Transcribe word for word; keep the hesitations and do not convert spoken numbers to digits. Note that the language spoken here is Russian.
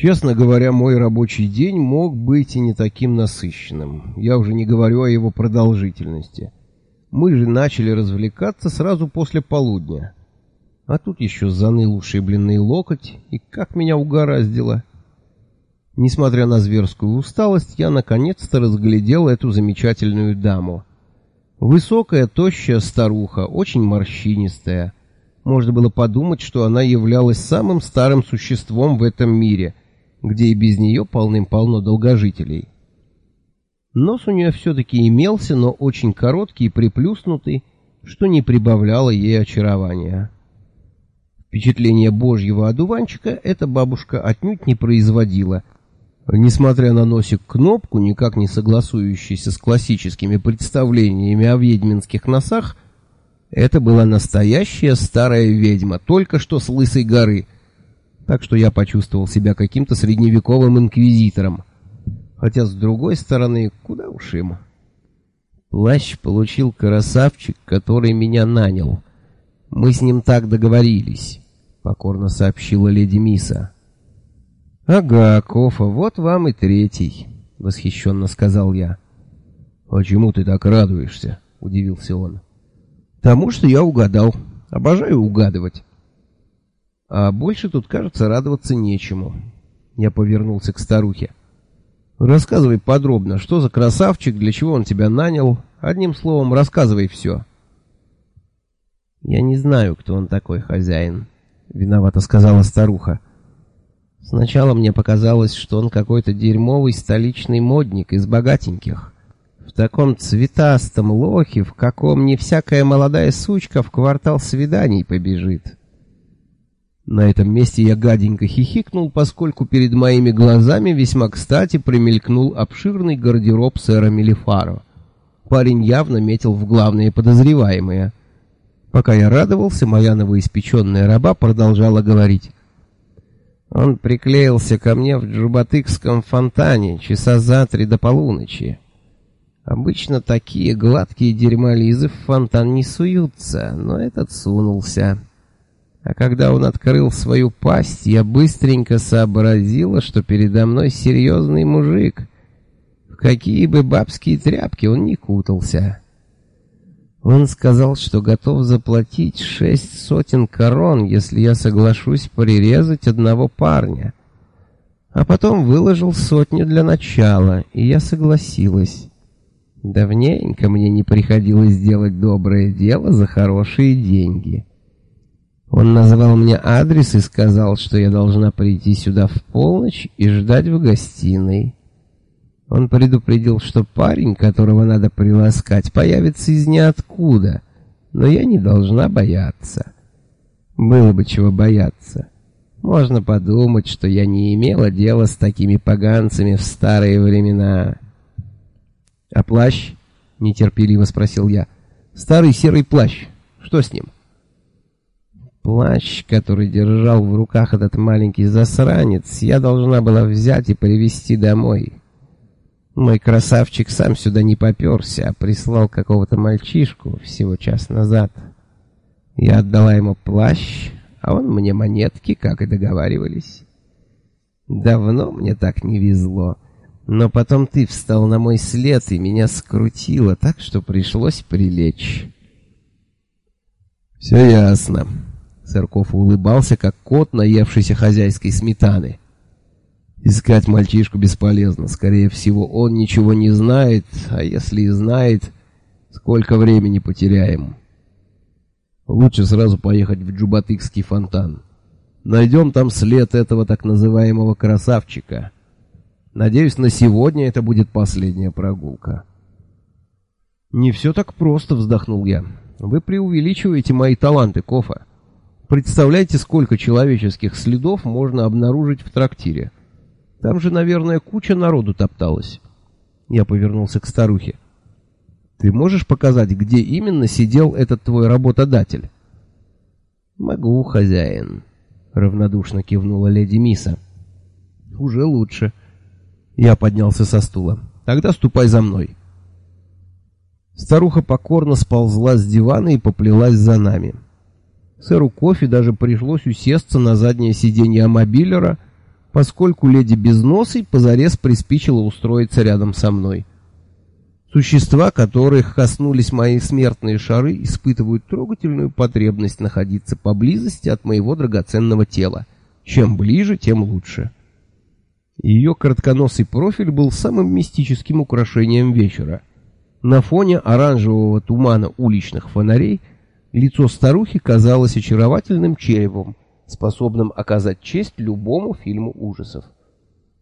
Честно говоря, мой рабочий день мог быть и не таким насыщенным. Я уже не говорю о его продолжительности. Мы же начали развлекаться сразу после полудня. А тут еще заныл ушибленный локоть, и как меня угораздило. Несмотря на зверскую усталость, я наконец-то разглядел эту замечательную даму. Высокая, тощая старуха, очень морщинистая. Можно было подумать, что она являлась самым старым существом в этом мире, где и без нее полным-полно долгожителей. Нос у нее все-таки имелся, но очень короткий и приплюснутый, что не прибавляло ей очарования. Впечатление божьего одуванчика эта бабушка отнюдь не производила. Несмотря на носик-кнопку, никак не согласующийся с классическими представлениями о ведьминских носах, это была настоящая старая ведьма, только что с Лысой горы, так что я почувствовал себя каким-то средневековым инквизитором. Хотя, с другой стороны, куда уж им. Плащ получил красавчик, который меня нанял. Мы с ним так договорились, — покорно сообщила леди Миса. — Ага, Кофа, вот вам и третий, — восхищенно сказал я. — А чему ты так радуешься? — удивился он. — Тому, что я угадал. Обожаю угадывать. А больше тут, кажется, радоваться нечему. Я повернулся к старухе. Рассказывай подробно, что за красавчик, для чего он тебя нанял. Одним словом, рассказывай все. Я не знаю, кто он такой, хозяин, виновато сказала старуха. Сначала мне показалось, что он какой-то дерьмовый столичный модник из богатеньких. В таком цветастом лохе, в каком не всякая молодая сучка в квартал свиданий побежит. На этом месте я гаденько хихикнул, поскольку перед моими глазами весьма кстати промелькнул обширный гардероб сэра Мелифаро. Парень явно метил в главные подозреваемые. Пока я радовался, моя новоиспеченная раба продолжала говорить. Он приклеился ко мне в Джубатыкском фонтане часа за три до полуночи. Обычно такие гладкие дерьмолизы в фонтан не суются, но этот сунулся. А когда он открыл свою пасть, я быстренько сообразила, что передо мной серьезный мужик. В какие бы бабские тряпки он ни кутался. Он сказал, что готов заплатить шесть сотен корон, если я соглашусь прирезать одного парня. А потом выложил сотню для начала, и я согласилась. Давненько мне не приходилось делать доброе дело за хорошие деньги. Он назвал мне адрес и сказал, что я должна прийти сюда в полночь и ждать в гостиной. Он предупредил, что парень, которого надо приласкать, появится из ниоткуда, но я не должна бояться. Было бы чего бояться. Можно подумать, что я не имела дела с такими поганцами в старые времена. — А плащ? — нетерпеливо спросил я. — Старый серый плащ. Что с ним? Плащ, который держал в руках этот маленький засранец, я должна была взять и привезти домой. Мой красавчик сам сюда не попёрся, а прислал какого-то мальчишку всего час назад. Я отдала ему плащ, а он мне монетки, как и договаривались. Давно мне так не везло, но потом ты встал на мой след и меня скрутило так, что пришлось прилечь. Все ясно. Сырков улыбался, как кот, наевшийся хозяйской сметаны. Искать мальчишку бесполезно. Скорее всего, он ничего не знает, а если и знает, сколько времени потеряем. Лучше сразу поехать в Джубатыкский фонтан. Найдем там след этого так называемого красавчика. Надеюсь, на сегодня это будет последняя прогулка. Не все так просто, вздохнул я. Вы преувеличиваете мои таланты, Кофа. Представляете, сколько человеческих следов можно обнаружить в трактире? Там же, наверное, куча народу топталась. Я повернулся к старухе. Ты можешь показать, где именно сидел этот твой работодатель? Могу, хозяин, равнодушно кивнула леди Миса. Уже лучше. Я поднялся со стула. Тогда ступай за мной. Старуха покорно сползла с дивана и поплелась за нами. Сэру Кофе даже пришлось усесться на заднее сиденье амобилера, поскольку леди Безносой позарез приспичило устроиться рядом со мной. Существа, которых коснулись мои смертные шары, испытывают трогательную потребность находиться поблизости от моего драгоценного тела. Чем ближе, тем лучше. Ее коротконосый профиль был самым мистическим украшением вечера. На фоне оранжевого тумана уличных фонарей лицо старухи казалось очаровательным черепом, способным оказать честь любому фильму ужасов.